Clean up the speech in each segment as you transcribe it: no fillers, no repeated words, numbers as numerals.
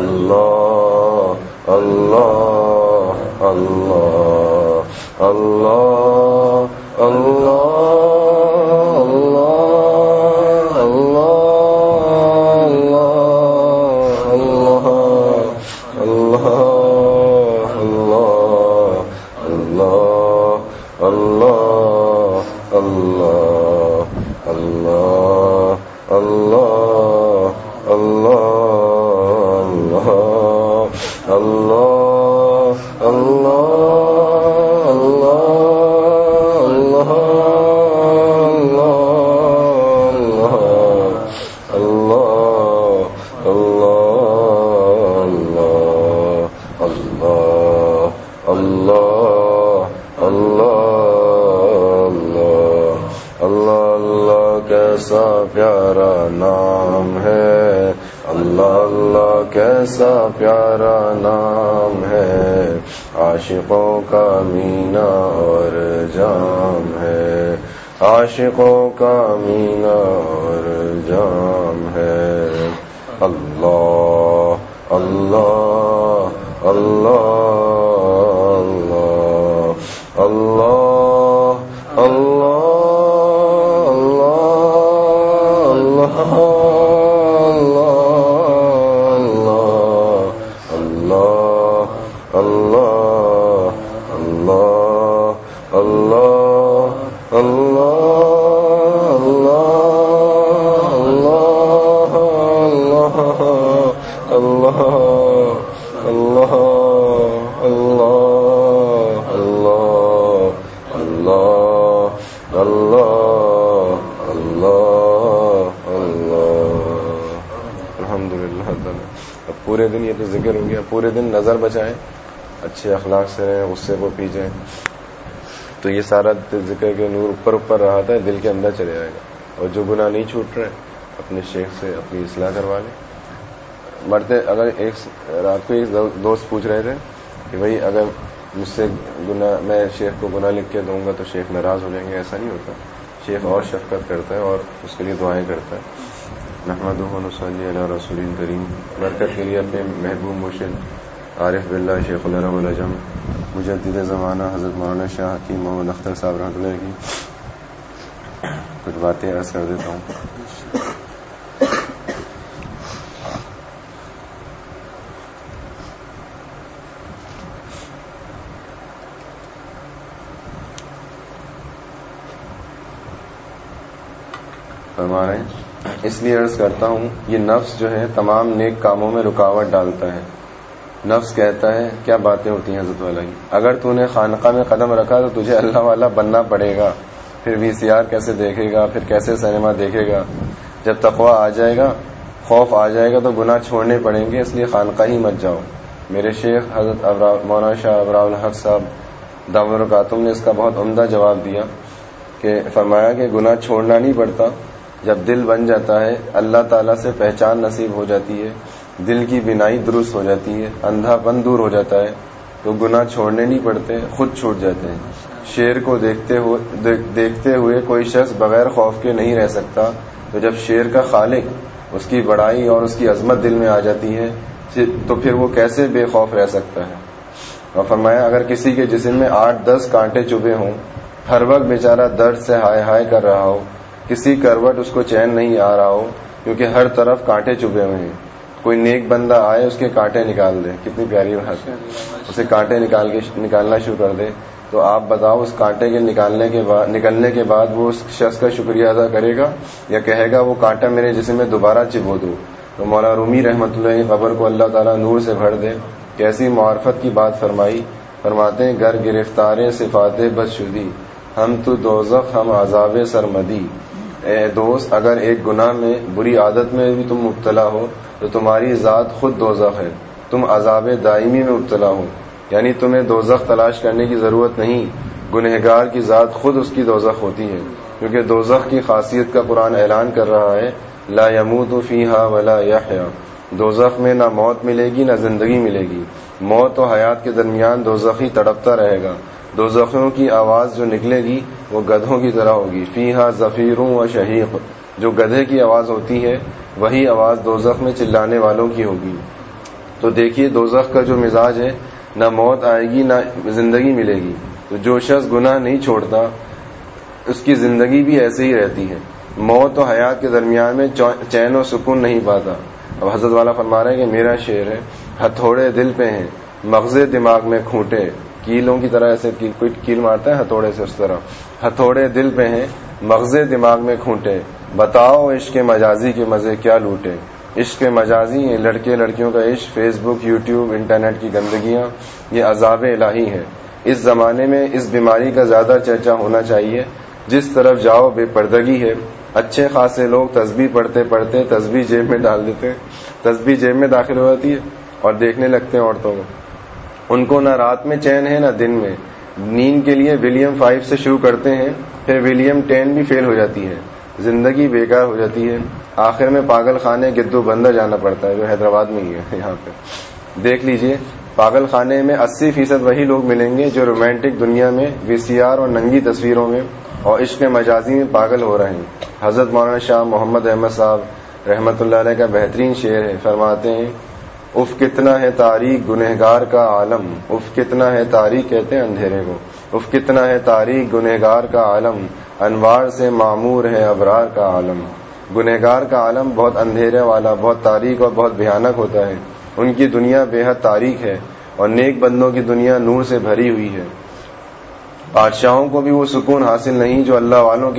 اللہ اللہ اللہ اللہ اللہ کیسا پیارا نام ہے اللہ اللہ کیسا پیارا نام ہے عاشقوں کا مینا اور جام ہے عاشقوں کا مینا اور جام ہے اللہ اللہ اللہ اللہ اللہ پورے دن یہ تو ذکر ہو گیا. پورے دن نظر بچائیں, اچھے اخلاق سے رہیں, غصے کو پی جائیں, تو یہ سارا ذکر کے نور اوپر اوپر رہا تھا دل کے اندر چلے جائے گا. اور جو گناہ نہیں چھوٹ رہے اپنے شیخ سے اپنی اصلاح کروا لیں. مرتے اگر ایک رات کو ایک دوست پوچھ رہے تھے کہ بھائی اگر مجھ سے گناہ میں شیخ کو گناہ لکھ کے دوں گا تو شیخ ناراض ہو جائیں گے. ایسا نہیں ہوتا, شیخ اور شفقت کرتا ہے اور اس کے لیے دعائیں کرتا ہے. نحمدہ و نصلی علی رسول کریم. برکت کے لیے اپنے محبوب مرشد عارف باللہ شیخ العرب العجم مجدد زمانہ حضرت مولانا شاہ حکیم محمد اختر صاحب رحمۃ اللہ کی کچھ باتیں عرض کر دیتا ہوں. فرما رہے ہیں اس لیے عرض کرتا ہوں یہ نفس جو ہے تمام نیک کاموں میں رکاوٹ ڈالتا ہے. نفس کہتا ہے کیا باتیں ہوتی ہیں حضرت والا کی, اگر تو نے خانقاہ میں قدم رکھا تو تجھے اللہ والا بننا پڑے گا. پھر VCR کیسے دیکھے گا, پھر کیسے سینما دیکھے گا. جب تقوی آ جائے گا, خوف آ جائے گا تو گناہ چھوڑنے پڑیں گے. اس لیے خانقاہ ہی مت جاؤ. میرے شیخ حضرت مولانا شاہ ابراء الحق صاحب دامن القاتم نے اس کا بہت عمدہ جواب دیا کہ فرمایا کہ گناہ چھوڑنا نہیں پڑتا. جب دل بن جاتا ہے اللہ تعالیٰ سے پہچان نصیب ہو جاتی ہے, دل کی بینائی درست ہو جاتی ہے, اندھا پن دور ہو جاتا ہے تو گناہ چھوڑنے نہیں پڑتے, خود چھوٹ جاتے ہیں. شیر کو دیکھتے ہوئے کوئی شخص بغیر خوف کے نہیں رہ سکتا, تو جب شیر کا خالق اس کی بڑائی اور اس کی عظمت دل میں آ جاتی ہے تو پھر وہ کیسے بے خوف رہ سکتا ہے. اور فرمایا اگر کسی کے جسم میں 8-10 کانٹے چبھے ہوں, ہر وقت بیچارہ درد سے ہائے ہائے کر رہا ہو, کسی کروٹ اس کو چین نہیں آ رہا ہو کیونکہ ہر طرف کانٹے چبھے ہوئے ہیں, کوئی نیک بندہ آئے اس کے کانٹے نکال دے, کتنی پیاری بات ہے, اسے کانٹے نکالنا شروع کر دے, تو آپ بتاؤ اس کانٹے کے نکلنے کے بعد وہ اس شخص کا شکریہ ادا کرے گا یا کہے گا وہ کانٹا میرے جسم میں دوبارہ چبو دو. تو مولا رومی رحمۃ اللہ قبر کو اللہ تعالیٰ نور سے بھر دے. کیسی معرفت کی بات فرمائی. فرماتے ہیں گر گرفتار صفات بدشدی ہم تو دوزخ ہم عذاب سرمدی. اے دوست اگر ایک گناہ میں بری عادت میں بھی تم مبتلا ہو تو تمہاری ذات خود دوزخ ہے, تم عذاب دائمی میں مبتلا ہو. یعنی تمہیں دوزخ تلاش کرنے کی ضرورت نہیں, گنہگار کی ذات خود اس کی دوزخ ہوتی ہے. کیونکہ دوزخ کی خاصیت کا قرآن اعلان کر رہا ہے لا يموت فیہا ولا یحیا. دوزخ میں نہ موت ملے گی نہ زندگی ملے گی. موت و حیات کے درمیان دوزخی تڑپتا رہے گا. دوزخیوں کی آواز جو نکلے گی وہ گدھوں کی طرح ہوگی. فیہا زفیر و شہیق, جو گدھے کی آواز ہوتی ہے وہی آواز دوزخ میں چلانے والوں کی ہوگی. تو دیکھیے دوزخ کا جو مزاج ہے، نہ موت آئے گی نہ زندگی ملے گی. تو جو شخص گناہ نہیں چھوڑتا اس کی زندگی بھی ایسے ہی رہتی ہے، موت و حیات کے درمیان میں چین و سکون نہیں پاتا. اب حضرت والا فرما رہے ہیں کہ میرا شعر ہے، ہتھوڑے دل پہ ہیں مغزے دماغ میں کھوٹے. کیلوں کی طرح ایسے کوئی کیل مارتا ہے ہتھوڑے سے، اس طرح ہتھوڑے دل پہ ہیں مغزے دماغ میں کھوٹے. بتاؤ عشق مجازی کے مزے کیا لوٹے. عشق مجازی ہیں لڑکے لڑکیوں کا عشق، فیس بک، یوٹیوب، انٹرنیٹ کی گندگیاں، یہ عذاب الہی ہے. اس زمانے میں اس بیماری کا زیادہ چرچا ہونا چاہیے. جس طرف جاؤ بے پردگی ہے. اچھے خاصے لوگ تسبیح پڑھتے پڑھتے تسبیح جیب میں ڈال دیتے ہیں، تسبیح جیب میں داخل ہو جاتی ہے اور دیکھنے لگتے ہیں عورتوں کو. ان کو نہ رات میں چین ہے نہ دن میں. نیند کے لیے ولیم 5 سے شروع کرتے ہیں، پھر ولیم 10 بھی فیل ہو جاتی ہے، زندگی بیکار ہو جاتی ہے. آخر میں پاگل خانے گدو بندر جانا پڑتا ہے، جو حیدرآباد میں ہی ہے. یہاں پہ دیکھ لیجئے، پاگل خانے میں 80% وہی لوگ ملیں گے جو رومانٹک دنیا میں VCR اور ننگی تصویروں میں اور عشق مجازی میں پاگل ہو رہے ہیں. حضرت مولانا شاہ محمد احمد صاحب رحمت اللہ علیہ کا بہترین شعر ہے. فرماتے ہیں اف کتنا ہے تاریک گنہگار کا عالم. اف کتنا ہے تاریک کہتے ہیں اندھیرے کو. اف کتنا ہے تاریک گنہگار کا عالم، انوار سے معمور ہے ابرار کا عالم. گنہگار کا عالم بہت اندھیرے والا، بہت تاریک اور بہت بھیانک ہوتا ہے. ان کی دنیا بے حد تاریک ہے اور نیک بندوں کی دنیا نور سے بھری ہوئی ہے. بادشاہوں کو بھی وہ سکون حاصل نہیں جو اللہ والوں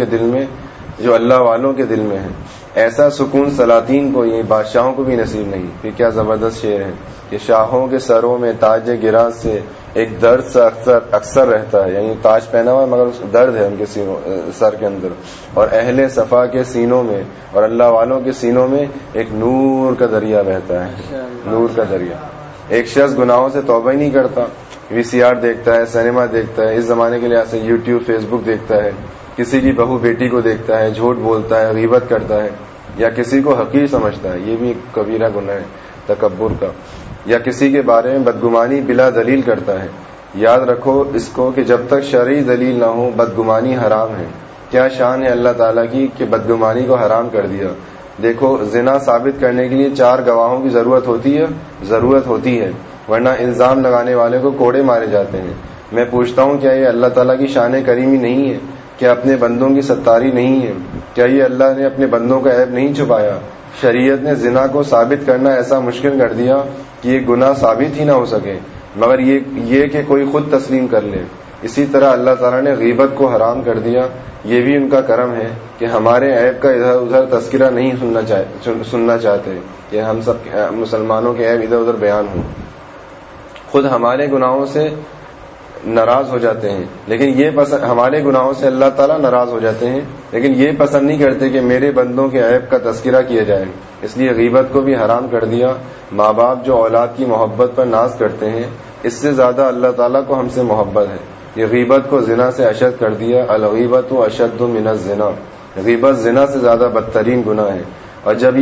کے دل میں ہے. ایسا سکون سلاطین کو، یہ بادشاہوں کو بھی نصیب نہیں. پھر کیا زبردست شعر ہے کہ شاہوں کے سروں میں تاج گراں سے ایک درد سا اکثر رہتا ہے. یعنی تاج پہنا ہوا مگر درد ہے ان کے سر کے اندر. اور اہل صفا کے سینوں میں اور اللہ والوں کے سینوں میں ایک نور کا دریا بہتا ہے، نور کا دریا. ایک شخص گناہوں سے توبہ ہی نہیں کرتا، VCR دیکھتا ہے، سینما دیکھتا ہے، اس زمانے کے لحاظ سے یوٹیوب، فیس بک دیکھتا ہے، کسی کی بہو بیٹی کو دیکھتا ہے، جھوٹ بولتا ہے، غیبت کرتا ہے، یا کسی کو حقیر سمجھتا ہے، یہ بھی ایک کبیرہ گناہ ہے تکبر کا. یا کسی کے بارے میں بدگمانی بلا دلیل کرتا ہے. یاد رکھو اس کو کہ جب تک شرعی دلیل نہ ہو بدگمانی حرام ہے. کیا شان ہے اللہ تعالیٰ کی کہ بدگمانی کو حرام کر دیا. دیکھو زنا ثابت کرنے کے لیے 4 گواہوں کی ضرورت ہوتی ہے ورنہ الزام لگانے والے کو کوڑے مارے جاتے ہیں. میں پوچھتا ہوں کیا یہ اللہ تعالیٰ کی شان کریمی نہیں ہے؟ کیا اپنے بندوں کی ستاری نہیں ہے؟ کیا یہ اللہ نے اپنے بندوں کا عیب نہیں چھپایا؟ شریعت نے زنا کو ثابت کرنا ایسا مشکل کر دیا کہ یہ گناہ ثابت ہی نہ ہو سکے مگر یہ کہ کوئی خود تسلیم کر لے. اسی طرح اللہ تعالیٰ نے غیبت کو حرام کر دیا. یہ بھی ان کا کرم ہے کہ ہمارے عیب کا ادھر ادھر تذکرہ نہیں سننا چاہتے کہ ہم سب مسلمانوں کے عیب ادھر ادھر بیان ہوں. خود ہمارے گناہوں سے ناراض ہو جاتے ہیں لیکن ہمارے گناہوں سے اللہ تعالیٰ ناراض ہو جاتے ہیں لیکن یہ پسند نہیں کرتے کہ میرے بندوں کے عیب کا تذکرہ کیا جائے. اس لیے غیبت کو بھی حرام کر دیا. ماں باپ جو اولاد کی محبت پر ناز کرتے ہیں اس سے زیادہ اللہ تعالیٰ کو ہم سے محبت ہے. یہ غیبت کو زنا سے اشد کر دیا. الغیبت اشد من الزنا. غیبت زنا سے زیادہ بدترین گناہ ہے. اور جب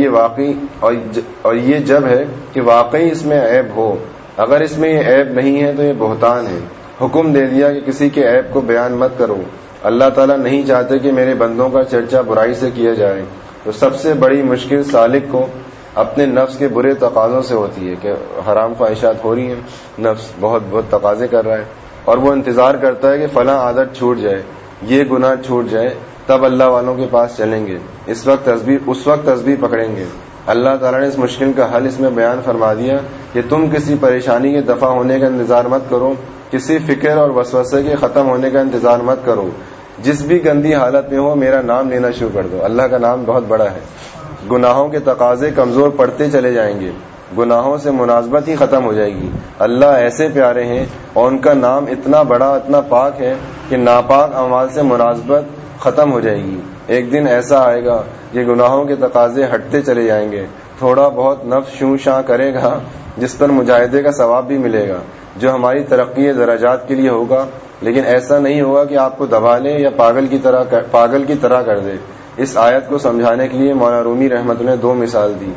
یہ جب ہے کہ واقعی اس میں عیب ہو. اگر اس میں یہ عیب نہیں ہے تو یہ بہتان ہے. حکم دے دیا کہ کسی کے عیب کو بیان مت کرو. اللہ تعالیٰ نہیں چاہتے کہ میرے بندوں کا چرچا برائی سے کیا جائے. تو سب سے بڑی مشکل سالک کو اپنے نفس کے برے تقاضوں سے ہوتی ہے کہ حرام خواہشات ہو رہی ہیں، نفس بہت بہت تقاضے کر رہا ہے اور وہ انتظار کرتا ہے کہ فلاں عادت چھوٹ جائے، یہ گناہ چھوٹ جائے تب اللہ والوں کے پاس چلیں گے، اس وقت تسبیح پکڑیں گے. اللہ تعالیٰ نے اس مشکل کا حل اس میں بیان فرما دیا کہ تم کسی پریشانی کے دفع ہونے کا انتظار مت کرو، کسی فکر اور وسوسے کے ختم ہونے کا انتظار مت کرو. جس بھی گندی حالت میں ہو میرا نام لینا شروع کر دو. اللہ کا نام بہت بڑا ہے. گناہوں کے تقاضے کمزور پڑتے چلے جائیں گے، گناہوں سے مناسبت ہی ختم ہو جائے گی. اللہ ایسے پیارے ہیں اور ان کا نام اتنا بڑا اتنا پاک ہے کہ ناپاک اعمال سے مناسبت ختم ہو جائے گی. ایک دن ایسا آئے گا کہ گناہوں کے تقاضے ہٹتے چلے جائیں گے. تھوڑا بہت نفس شوں شاں کرے گا جس پر مجاہدے کا ثواب بھی ملے گا جو ہماری ترقی درجات کے لیے ہوگا، لیکن ایسا نہیں ہوگا کہ آپ کو دبا لے یا پاگل کی طرح کر دے. اس آیت کو سمجھانے کے لیے مولانا رومی رحمت اللہ نے 2 مثال دی.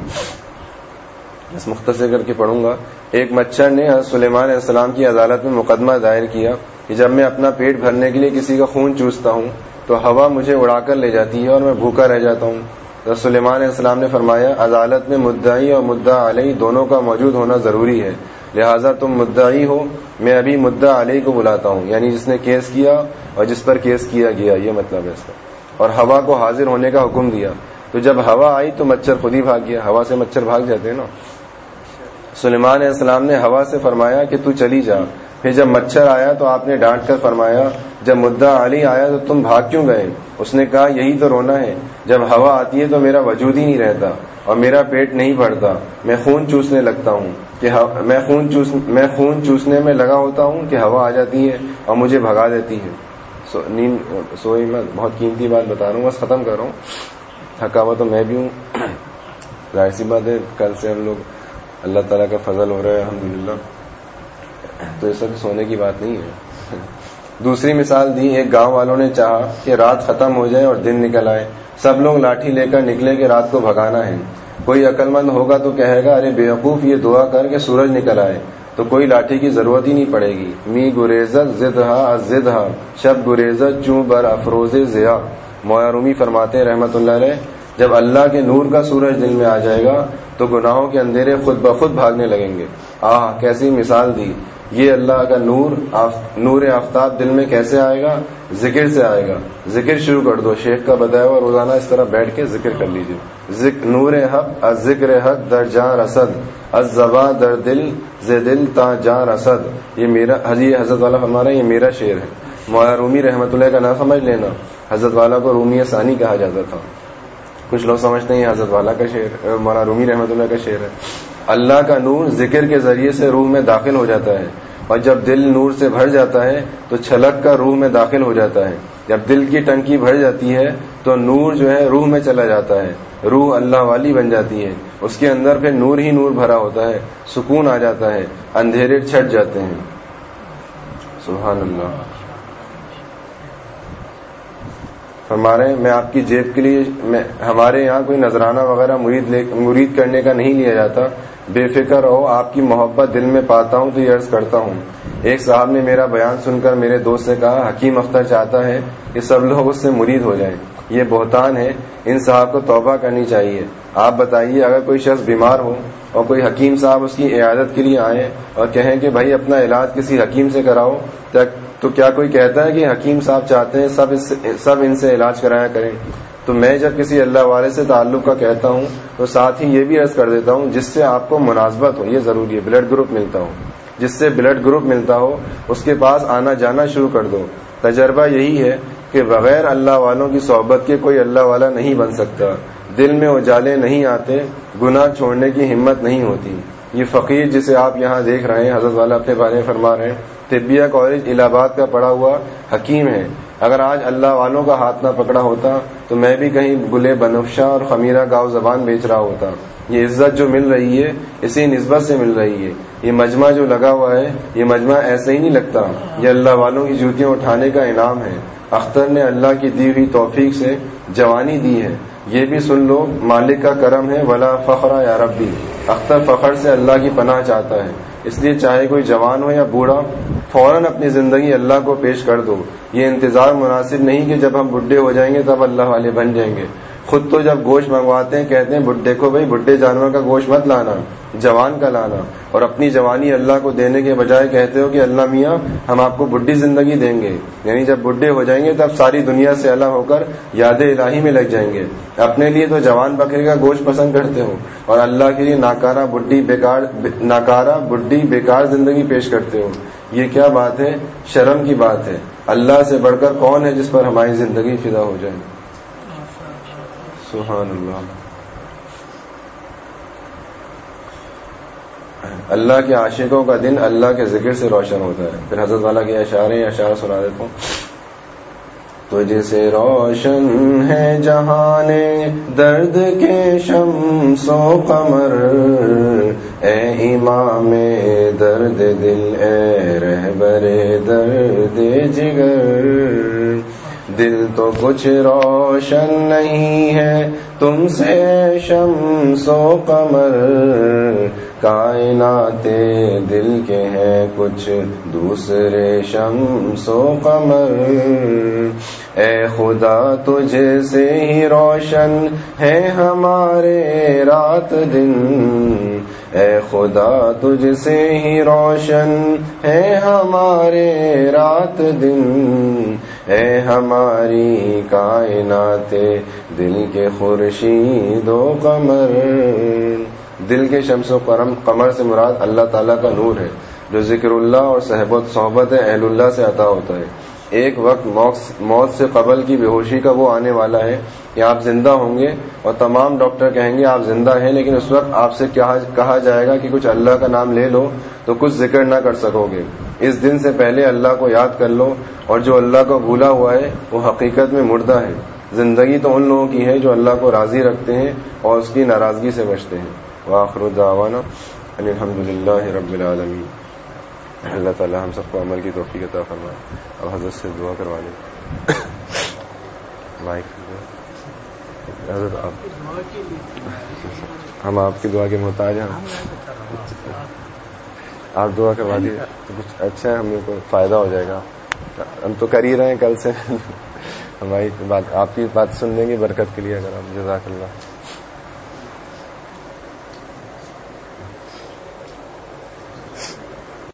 بس مختصر کر کے پڑھوں گا. ایک مچھر نے حضرت سلیمان علیہ السلام کی عدالت میں مقدمہ دائر کیا کہ جب میں اپنا پیٹ بھرنے کے لیے کسی کا خون چوستا ہوں تو ہوا مجھے اڑا کر لے جاتی ہے اور میں بھوکا رہ جاتا ہوں. تو سلیمان علیہ السلام نے فرمایا عدالت میں مدعی اور مدعا علیہ دونوں کا موجود ہونا ضروری ہے، لہٰذا تم مدعی ہو، میں ابھی مدعا علیہ کو بلاتا ہوں، یعنی جس نے کیس کیا اور جس پر کیس کیا گیا، یہ مطلب ہے اس کا. اور ہوا کو حاضر ہونے کا حکم دیا، تو جب ہوا آئی تو مچھر خود ہی بھاگ گیا. ہوا سے مچھر بھاگ جاتے ہیں نا. سلیمان علیہ السلام نے ہوا سے فرمایا کہ تو چلی جا. پھر جب مچھر آیا تو آپ نے ڈانٹ کر فرمایا جب مدعا علی آیا تو تم بھاگ کیوں گئے؟ اس نے کہا یہی تو رونا ہے، جب ہوا آتی ہے تو میرا وجود ہی نہیں رہتا اور میرا پیٹ نہیں بھرتا، میں خون چوسنے لگتا ہوں کہ میں خون چوسنے میں لگا ہوتا ہوں کہ ہوا آ جاتی ہے اور مجھے بھگا دیتی ہے. سوئی میں بہت قیمتی بات بتا رہا ہوں، بس ختم کر رہا ہوں. تھکا ہوا تو میں بھی ہوں. ظاہر سی بات ہے کل سے ہم لوگ اللہ تعالیٰ کا فضل ہو رہا ہے الحمدللہ، تو یہ سب سونے کی بات نہیں ہے. دوسری مثال دی، ایک گاؤں والوں نے چاہا کہ رات ختم ہو جائے اور دن نکل آئے. سب لوگ لاٹھی لے کر نکلے کہ رات کو بھگانا ہے. کوئی عقل مند ہوگا تو کہے گا ارے بیوقوف یہ دعا کر کے سورج نکل آئے تو کوئی لاٹھی کی ضرورت ہی نہیں پڑے گی. می گریزت زدہا ازدہا شب گریزت چوں بر افروز ضیا. مولا رومی فرماتے ہیں رحمت اللہ علیہ جب اللہ کے نور کا سورج دل میں آ جائے گا تو گناہوں کے اندھیرے خود بخود بھاگنے لگیں گے. کیسی مثال دی. یہ اللہ کا نور آفتاب دل میں کیسے آئے گا؟ ذکر سے آئے گا. ذکر شروع کر دو. شیخ کا بتایا ہوا روزانہ اس طرح بیٹھ کے ذکر کر لیجیے. نور حق از ذکر حق در جاں رسد از زباں در دل ز دل تا جاں رسد. یہ میرا حضرت والا فرما رہا ہے، یہ میرا شعر ہے. مولا رومی رحمت اللہ کا نہ سمجھ لینا، حضرت والا کو رومی ثانی کہا جاتا تھا. کچھ لوگ سمجھتے ہیں یہ حضرت والا کا شعر، مولا رومی رحمت اللہ کا شعر ہے. اللہ کا نور ذکر کے ذریعے سے روح میں داخل ہو جاتا ہے اور جب دل نور سے بھر جاتا ہے تو چھلک کا روح میں داخل ہو جاتا ہے. جب دل کی ٹنکی بھر جاتی ہے تو نور جو ہے روح میں چلا جاتا ہے، روح اللہ والی بن جاتی ہے. اس کے اندر پھر نور ہی نور بھرا ہوتا ہے، سکون آ جاتا ہے، اندھیرے چھٹ جاتے ہیں. سبحان اللہ. فرما رہے ہیں میں آپ کی جیب کے لیے ہمارے یہاں کوئی نذرانہ وغیرہ مرید کرنے کا نہیں لیا جاتا. بے فکر رہو، آپ کی محبت دل میں پاتا ہوں تو یہ عرض کرتا ہوں. ایک صاحب نے میرا بیان سن کر میرے دوست سے کہا حکیم اختر چاہتا ہے کہ سب لوگ اس سے مرید ہو جائیں. یہ بہتان ہے، ان صاحب کو توبہ کرنی چاہیے. آپ بتائیے اگر کوئی شخص بیمار ہو اور کوئی حکیم صاحب اس کی عیادت کے لیے آئیں اور کہیں کہ بھائی اپنا علاج کسی حکیم سے کراؤ، تو کیا کوئی کہتا ہے کہ حکیم صاحب چاہتے ہیں سب ان سے علاج کرایا کریں؟ تو میں جب کسی اللہ والے سے تعلق کا کہتا ہوں تو ساتھ ہی یہ بھی عرض کر دیتا ہوں جس سے آپ کو مناسبت ہو، یہ ضروری ہے بلڈ گروپ ملتا ہو، جس سے بلڈ گروپ ملتا ہو اس کے پاس آنا جانا شروع کر دو. تجربہ یہی ہے کہ بغیر اللہ والوں کی صحبت کے کوئی اللہ والا نہیں بن سکتا. دل میں اجالے نہیں آتے، گناہ چھوڑنے کی ہمت نہیں ہوتی. یہ فقیر جسے آپ یہاں دیکھ رہے ہیں، حضرت والا اپنے بارے میں فرما رہے ہیں، طبیہ کالج الہ آباد کا پڑھا ہوا حکیم ہے. اگر آج اللہ والوں کا ہاتھ نہ پکڑا ہوتا تو میں بھی کہیں گلے بنفشہ اور خمیرہ گاؤ زبان بیچ رہا ہوتا. یہ عزت جو مل رہی ہے اسی نسبت سے مل رہی ہے. یہ مجمع جو لگا ہوا ہے یہ مجمع ایسے ہی نہیں لگتا، یہ اللہ والوں کی جوتیاں اٹھانے کا انعام ہے. اختر نے اللہ کی دی ہوئی توفیق سے جوانی دی ہے، یہ بھی سن لو مالک کا کرم ہے. ولا فخر یا ربی. اختر فخر سے اللہ کی پناہ چاہتا ہے، اس لیے چاہے کوئی جوان ہو یا بوڑھا فوراً اپنی زندگی اللہ کو پیش کر دو. یہ انتظار مناسب نہیں کہ جب ہم بڈھے ہو جائیں گے تب اللہ والے بن جائیں گے. خود تو جب گوشت منگواتے ہیں کہتے ہیں دیکھو بھائی بڈھے جانور کا گوشت مت لانا، جوان کا لانا. اور اپنی جوانی اللہ کو دینے کے بجائے کہتے ہو کہ اللہ میاں ہم آپ کو بڈھی زندگی دیں گے. یعنی جب بڈھے ہو جائیں گے تب ساری دنیا سے الگ ہو کر یاد الہی میں لگ جائیں گے. اپنے لیے تو جوان بکرے کا گوشت پسند کرتے ہو اور اللہ کے لیے ناکارہ بڈھی بیکار زندگی پیش کرتے ہو. یہ کیا بات ہے؟ شرم کی بات ہے. اللہ سے بڑھ کر کون ہے جس پر ہماری زندگی فدا ہو جائے؟ سبحان اللہ. اللہ کے عاشقوں کا دن اللہ کے ذکر سے روشن ہوتا ہے. پھر حضرت والا کے اشعار سنا دیتا ہوں. تجھ سے روشن ہے جہان درد کے شمس و قمر، اے امام درد دل اے رہبر درد جگر. دل تو کچھ روشن نہیں ہے تم سے شمس و قمر، کائنات دل کے ہیں کچھ دوسرے شمس و قمر. اے خدا تجھ سے ہی روشن ہے ہمارے رات دن، اے خدا تجھ سے ہی روشن ہے ہمارے رات دن، اے ہماری کائنات دل کے خورشید و قمر۔ دل کے شمس و قمر سے مراد اللہ تعالیٰ کا نور ہے جو ذکر اللہ اور صحبت اہل اللہ سے عطا ہوتا ہے۔ ایک وقت موت سے قبل کی بے ہوشی کا وہ آنے والا ہے کہ آپ زندہ ہوں گے اور تمام ڈاکٹر کہیں گے آپ زندہ ہیں، لیکن اس وقت آپ سے کہا جائے گا کہ کچھ اللہ کا نام لے لو تو کچھ ذکر نہ کر سکو گے۔ اس دن سے پہلے اللہ کو یاد کر لو، اور جو اللہ کو بھولا ہوا ہے وہ حقیقت میں مردہ ہے۔ زندگی تو ان لوگوں کی ہے جو اللہ کو راضی رکھتے ہیں اور اس کی ناراضگی سے بچتے ہیں۔ وآخر دعوانا ان الحمدللہ رب العالمین۔ اللہ تعالی ہم سب کو عمل کی توفیق عطا فرمائے۔ اب حضرت سے دعا کروا لیں۔ مائک حضرت ہم آپ کی دعا کے محتاج ہیں، آپ دعا کروا دیے تو کچھ اچھا ہے، ہمیں کو فائدہ ہو جائے گا۔ ہم تو کر ہی رہے ہیں کل سے، ہماری بات آپ کی بات سننے کی برکت کے لیے، اگر آپ جزاک اللہ۔